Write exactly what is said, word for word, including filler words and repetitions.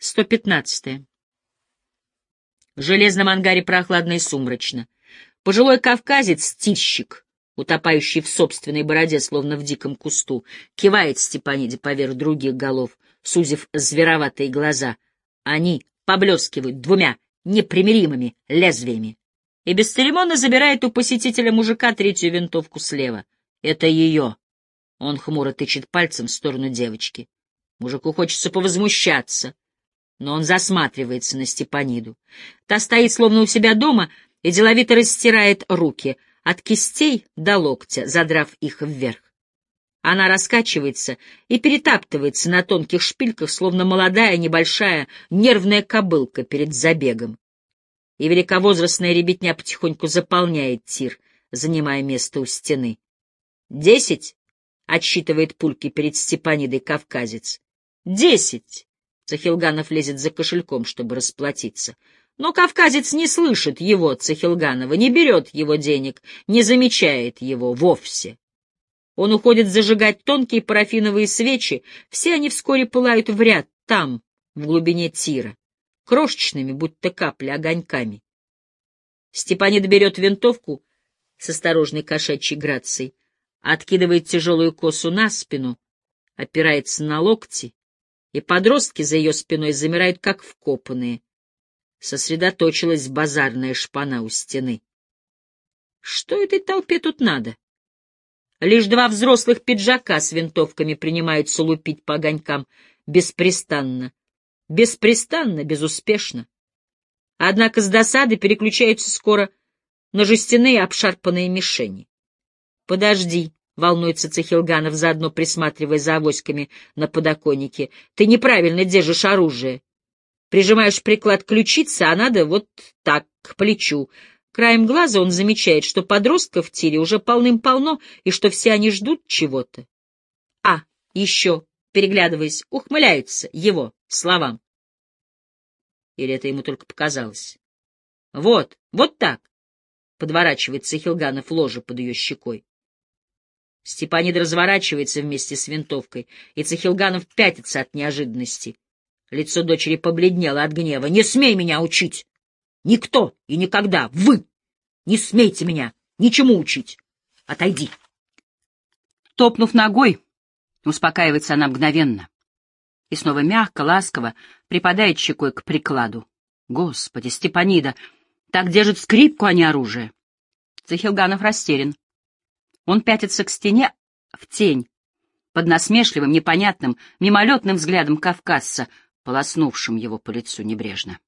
сто пятнадцатое. В железном ангаре прохладно и сумрачно. Пожилой кавказец-тильщик, утопающий в собственной бороде, словно в диком кусту, кивает Степаниде поверх других голов, сузив звероватые глаза. Они поблескивают двумя непримиримыми лезвиями. И бесцеремонно забирает у посетителя мужика третью винтовку слева. Это ее. Он хмуро тычет пальцем в сторону девочки. Мужику хочется повозмущаться, но он засматривается на Степаниду. Та стоит словно у себя дома и деловито растирает руки от кистей до локтя, задрав их вверх. Она раскачивается и перетаптывается на тонких шпильках, словно молодая небольшая нервная кобылка перед забегом. И великовозрастная ребятня потихоньку заполняет тир, занимая место у стены. «Десять?» — отсчитывает пульки перед Степанидой кавказец. «Десять!» — Цахилганов лезет за кошельком, чтобы расплатиться. Но кавказец не слышит его, Цахилганова, не берет его денег, не замечает его вовсе. Он уходит зажигать тонкие парафиновые свечи, все они вскоре пылают в ряд, там, в глубине тира, крошечными, будто капли, огоньками. Степанида берет винтовку с осторожной кошачьей грацией, откидывает тяжелую косу на спину, опирается на локти, и подростки за ее спиной замирают, как вкопанные. Сосредоточилась базарная шпана у стены. Что этой толпе тут надо? Лишь два взрослых пиджака с винтовками принимаются лупить по огонькам беспрестанно. Беспрестанно, безуспешно. Однако с досады переключаются скоро на жестяные обшарпанные мишени. «Подожди», — волнуется Цахилганов, заодно присматривая за авоськами на подоконнике, — «ты неправильно держишь оружие. Прижимаешь приклад к ключице, а надо вот так, к плечу». Краем глаза он замечает, что подростков в тире уже полным-полно, и что все они ждут чего-то. А, еще, переглядываясь, ухмыляются его словам. Или это ему только показалось? Вот, вот так, подворачивает Цахилганов ложе под ее щекой. Степанида разворачивается вместе с винтовкой, и Цахилганов пятится от неожиданности. Лицо дочери побледнело от гнева. «Не смей меня учить! Никто и никогда! Вы! Не смейте меня ничему учить! Отойди!» Топнув ногой, успокаивается она мгновенно и снова мягко, ласково припадает щекой к прикладу. Господи, Степанида так держит скрипку, а не оружие. Цахилганов растерян. Он пятится к стене в тень, под насмешливым, непонятным, мимолетным взглядом кавказца, полоснувшим его по лицу небрежно.